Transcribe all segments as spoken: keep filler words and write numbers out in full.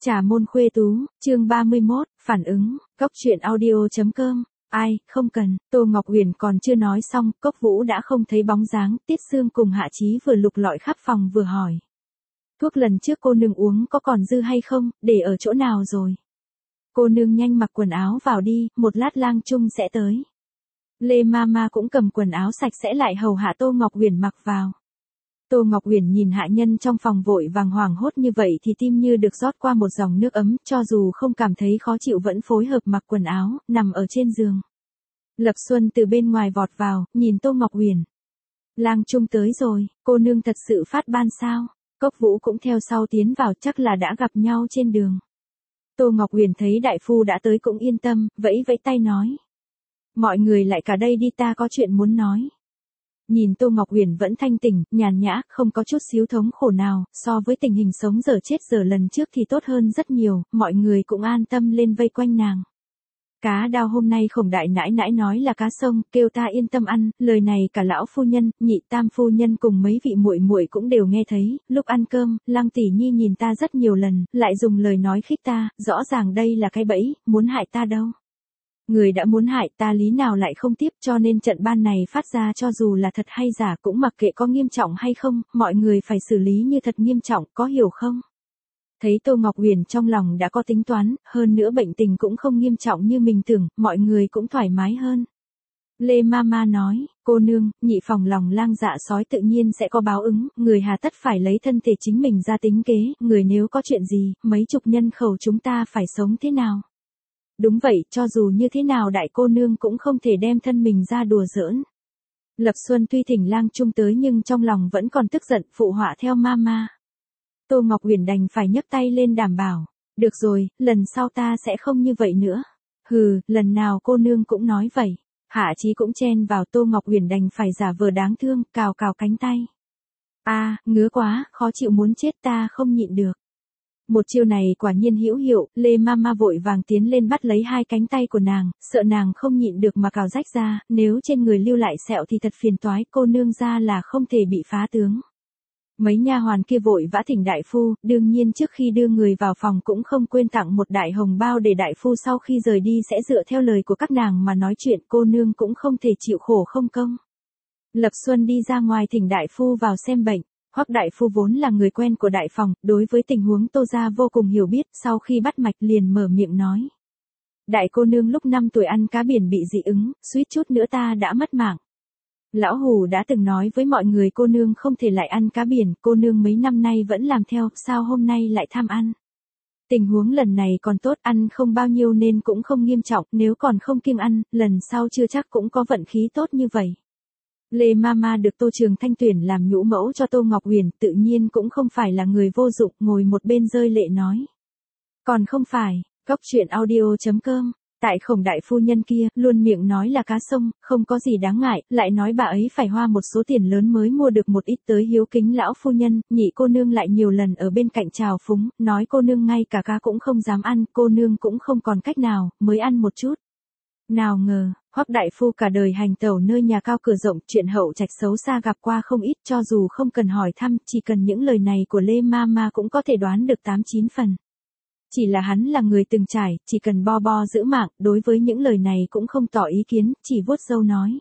Trà môn khuê tú, chương ba mươi mốt, phản ứng, cốc truyện audio.com, ai, không cần, Tô Ngọc Uyển còn chưa nói xong, Cốc Vũ đã không thấy bóng dáng, Tiết Sương cùng Hạ Chí vừa lục lọi khắp phòng vừa hỏi. Thuốc lần trước cô nương uống có còn dư hay không, để ở chỗ nào rồi? Cô nương nhanh mặc quần áo vào đi, một lát Lang Trung sẽ tới. Lê Mama cũng cầm quần áo sạch sẽ lại hầu hạ Tô Ngọc Uyển mặc vào. Tô Ngọc Uyển nhìn hạ nhân trong phòng vội vàng hoảng hốt như vậy thì tim như được rót qua một dòng nước ấm, cho dù không cảm thấy khó chịu vẫn phối hợp mặc quần áo, nằm ở trên giường. Lập Xuân từ bên ngoài vọt vào, nhìn Tô Ngọc Uyển. Lang Trung tới rồi, cô nương thật sự phát ban sao? Cốc Vũ cũng theo sau tiến vào, chắc là đã gặp nhau trên đường. Tô Ngọc Uyển thấy đại phu đã tới cũng yên tâm, vẫy vẫy tay nói. Mọi người lại cả đây đi, ta có chuyện muốn nói. Nhìn Tô Ngọc Uyển vẫn thanh tỉnh, nhàn nhã, không có chút xíu thống khổ nào, so với tình hình sống giờ chết giờ lần trước thì tốt hơn rất nhiều, mọi người cũng an tâm lên vây quanh nàng. Cá đao hôm nay Khổng đại nãi nãi nói là cá sông, kêu ta yên tâm ăn, lời này cả lão phu nhân, nhị tam phu nhân cùng mấy vị muội muội cũng đều nghe thấy, lúc ăn cơm, Lăng tỷ nhi nhìn ta rất nhiều lần, lại dùng lời nói khích ta, rõ ràng đây là cái bẫy, muốn hại ta đâu. Người đã muốn hại ta lý nào lại không tiếp, cho nên trận ban này phát ra cho dù là thật hay giả cũng mặc kệ có nghiêm trọng hay không, mọi người phải xử lý như thật nghiêm trọng, có hiểu không? Thấy Tô Ngọc Uyển trong lòng đã có tính toán, hơn nữa bệnh tình cũng không nghiêm trọng như mình tưởng, mọi người cũng thoải mái hơn. Lê Mama nói, cô nương, nhị phòng lòng lang dạ sói tự nhiên sẽ có báo ứng, người hà tất phải lấy thân thể chính mình ra tính kế, người nếu có chuyện gì, mấy chục nhân khẩu chúng ta phải sống thế nào? Đúng vậy, cho dù như thế nào đại cô nương cũng không thể đem thân mình ra đùa giỡn. Lập Xuân tuy thỉnh Lang Trung tới nhưng trong lòng vẫn còn tức giận, phụ họa theo Mama. Tô Ngọc Uyển đành phải nhấc tay lên đảm bảo. Được rồi, lần sau ta sẽ không như vậy nữa. Hừ, lần nào cô nương cũng nói vậy. Hạ Chí cũng chen vào, Tô Ngọc Uyển đành phải giả vờ đáng thương, cào cào cánh tay. A, à, ngứa quá, khó chịu muốn chết, ta không nhịn được. Một chiêu này quả nhiên hữu hiệu, Lê Mama vội vàng tiến lên bắt lấy hai cánh tay của nàng, sợ nàng không nhịn được mà cào rách ra, nếu trên người lưu lại sẹo thì thật phiền toái, cô nương ra là không thể bị phá tướng. Mấy nha hoàn kia vội vã thỉnh đại phu, đương nhiên trước khi đưa người vào phòng cũng không quên tặng một đại hồng bao để đại phu sau khi rời đi sẽ dựa theo lời của các nàng mà nói chuyện, cô nương cũng không thể chịu khổ không công. Lập Xuân đi ra ngoài thỉnh đại phu vào xem bệnh. Hoắc đại phu vốn là người quen của đại phòng, đối với tình huống Tô gia vô cùng hiểu biết, sau khi bắt mạch liền mở miệng nói. Đại cô nương lúc năm tuổi ăn cá biển bị dị ứng, suýt chút nữa ta đã mất mạng. Lão Hù đã từng nói với mọi người cô nương không thể lại ăn cá biển, cô nương mấy năm nay vẫn làm theo, sao hôm nay lại tham ăn. Tình huống lần này còn tốt, ăn không bao nhiêu nên cũng không nghiêm trọng, nếu còn không kiêng ăn, lần sau chưa chắc cũng có vận khí tốt như vậy. Lê Mama được Tô Trường Thanh tuyển làm nhũ mẫu cho Tô Ngọc Uyển, tự nhiên cũng không phải là người vô dụng, ngồi một bên rơi lệ nói. Còn không phải, cốc truyện audio.com, tại Khổng đại phu nhân kia, luôn miệng nói là cá sông, không có gì đáng ngại, lại nói bà ấy phải hoa một số tiền lớn mới mua được một ít tới hiếu kính lão phu nhân, nhị cô nương lại nhiều lần ở bên cạnh chào phúng, nói cô nương ngay cả cá cũng không dám ăn, cô nương cũng không còn cách nào, mới ăn một chút. Nào ngờ, Hoắc đại phu cả đời hành tẩu nơi nhà cao cửa rộng, chuyện hậu trạch xấu xa gặp qua không ít, cho dù không cần hỏi thăm, chỉ cần những lời này của Lê Mama cũng có thể đoán được tám chín phần. Chỉ là hắn là người từng trải, chỉ cần bo bo giữ mạng, đối với những lời này cũng không tỏ ý kiến, chỉ vuốt râu nói.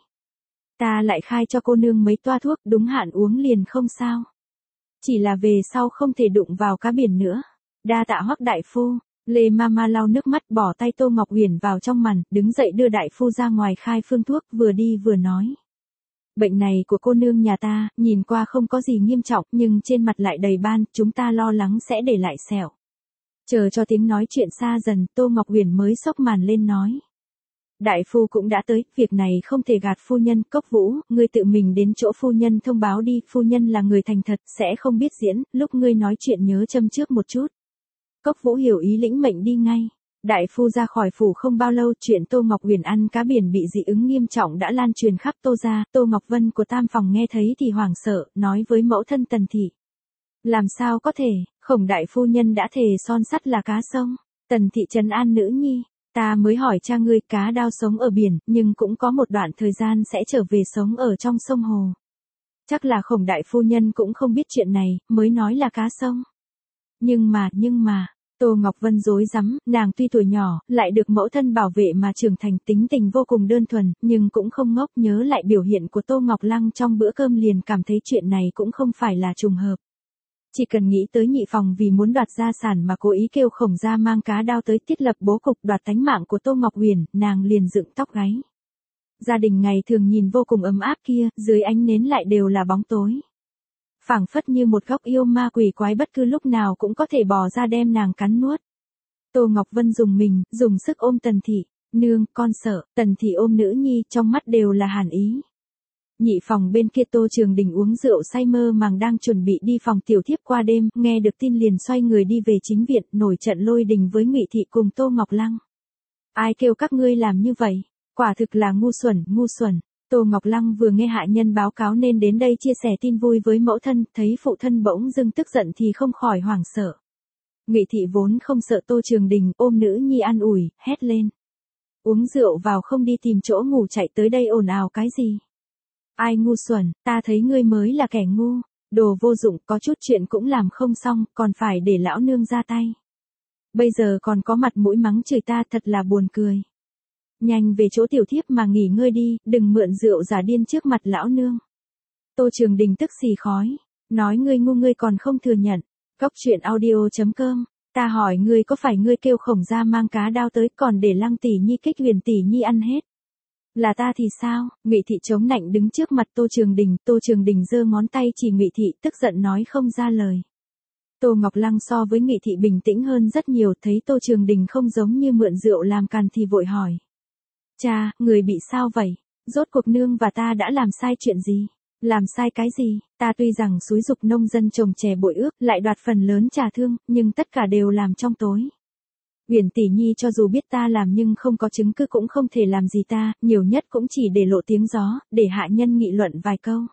Ta lại khai cho cô nương mấy toa thuốc, đúng hạn uống liền không sao. Chỉ là về sau không thể đụng vào cá biển nữa. Đa tạ Hoắc đại phu. Lê Mama lau nước mắt bỏ tay Tô Ngọc Uyển vào trong màn, đứng dậy đưa đại phu ra ngoài khai phương thuốc, vừa đi vừa nói. Bệnh này của cô nương nhà ta, nhìn qua không có gì nghiêm trọng, nhưng trên mặt lại đầy ban, chúng ta lo lắng sẽ để lại sẹo. Chờ cho tiếng nói chuyện xa dần, Tô Ngọc Uyển mới xốc màn lên nói. Đại phu cũng đã tới, việc này không thể gạt phu nhân. Cốc Vũ, ngươi tự mình đến chỗ phu nhân thông báo đi, phu nhân là người thành thật, sẽ không biết diễn, lúc ngươi nói chuyện nhớ châm trước một chút. Cốc Vũ hiểu ý lĩnh mệnh đi ngay. Đại phu ra khỏi phủ không bao lâu, chuyện Tô Ngọc Uyển ăn cá biển bị dị ứng nghiêm trọng đã lan truyền khắp Tô gia. Tô Ngọc Vân của tam phòng nghe thấy thì hoảng sợ, nói với mẫu thân Tần thị. Làm sao có thể, Khổng đại phu nhân đã thề son sắt là cá sông. Tần thị trấn an nữ nhi, ta mới hỏi cha ngươi, cá đao sống ở biển, nhưng cũng có một đoạn thời gian sẽ trở về sống ở trong sông hồ. Chắc là Khổng đại phu nhân cũng không biết chuyện này, mới nói là cá sông. Nhưng mà, nhưng mà, Tô Ngọc Vân rối rắm, nàng tuy tuổi nhỏ, lại được mẫu thân bảo vệ mà trưởng thành, tính tình vô cùng đơn thuần, nhưng cũng không ngốc, nhớ lại biểu hiện của Tô Ngọc Lăng trong bữa cơm liền cảm thấy chuyện này cũng không phải là trùng hợp. Chỉ cần nghĩ tới nhị phòng vì muốn đoạt gia sản mà cố ý kêu Khổng gia mang cá đao tới thiết lập bố cục đoạt tánh mạng của Tô Ngọc Huyền, nàng liền dựng tóc gáy. Gia đình ngày thường nhìn vô cùng ấm áp kia, dưới ánh nến lại đều là bóng tối. Phảng phất như một góc yêu ma quỷ quái bất cứ lúc nào cũng có thể bò ra đem nàng cắn nuốt. Tô Ngọc Vân dùng mình, dùng sức ôm Tần Thị, nương, con sợ, Tần Thị ôm nữ nhi, trong mắt đều là hàn ý. Nhị phòng bên kia Tô Trường Đình uống rượu say mơ màng đang chuẩn bị đi phòng tiểu thiếp qua đêm, nghe được tin liền xoay người đi về chính viện, nổi trận lôi đình với Ngụy Thị cùng Tô Ngọc Lăng. Ai kêu các ngươi làm như vậy? Quả thực là ngu xuẩn, ngu xuẩn. Tô Ngọc Lăng vừa nghe hạ nhân báo cáo nên đến đây chia sẻ tin vui với mẫu thân, thấy phụ thân bỗng dưng tức giận thì không khỏi hoảng sợ. Ngụy Thị vốn không sợ Tô Trường Đình, ôm nữ nhi an ủi, hét lên. Uống rượu vào không đi tìm chỗ ngủ chạy tới đây ồn ào cái gì? Ai ngu xuẩn, ta thấy ngươi mới là kẻ ngu, đồ vô dụng, có chút chuyện cũng làm không xong, còn phải để lão nương ra tay. Bây giờ còn có mặt mũi mắng chửi ta, thật là buồn cười. Nhanh về chỗ tiểu thiếp mà nghỉ ngơi đi, đừng mượn rượu giả điên trước mặt lão nương. Tô Trường Đình tức xì khói, nói ngươi ngu ngươi còn không thừa nhận. Cóc truyện audio chấm com, ta hỏi ngươi có phải ngươi kêu Khổng gia mang cá đao tới còn để Lăng tỷ nhi kích Huyền tỷ nhi ăn hết? Là ta thì sao? Ngụy Thị chống nạnh đứng trước mặt Tô Trường Đình, Tô Trường Đình giơ ngón tay chỉ Ngụy Thị, tức giận nói không ra lời. Tô Ngọc Lăng so với Ngụy Thị bình tĩnh hơn rất nhiều, thấy Tô Trường Đình không giống như mượn rượu làm càn thì vội hỏi. Cha, người bị sao vậy? Rốt cuộc nương và ta đã làm sai chuyện gì? Làm sai cái gì? Ta tuy rằng xúi giục nông dân trồng chè bội ước, lại đoạt phần lớn trà thương, nhưng tất cả đều làm trong tối. Huyền tỷ nhi cho dù biết ta làm nhưng không có chứng cứ cũng không thể làm gì ta, nhiều nhất cũng chỉ để lộ tiếng gió, để hạ nhân nghị luận vài câu.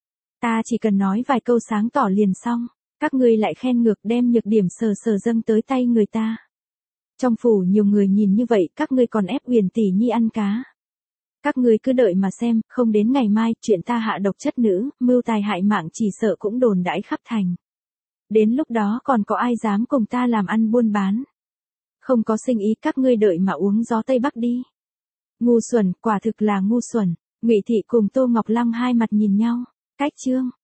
Ta chỉ cần nói vài câu sáng tỏ liền xong, các ngươi lại khen ngược đem nhược điểm sờ sờ dâng tới tay người ta. Trong phủ nhiều người nhìn như vậy, các ngươi còn ép Huyền tỷ nhi ăn cá. Các ngươi cứ đợi mà xem, không đến ngày mai, chuyện ta hạ độc chất nữ, mưu tài hại mạng chỉ sợ cũng đồn đãi khắp thành. Đến lúc đó còn có ai dám cùng ta làm ăn buôn bán. Không có sinh ý, các ngươi đợi mà uống gió Tây Bắc đi. Ngu xuẩn, quả thực là ngu xuẩn. Ngụy Thị cùng Tô Ngọc Lăng hai mặt nhìn nhau. Cách chương.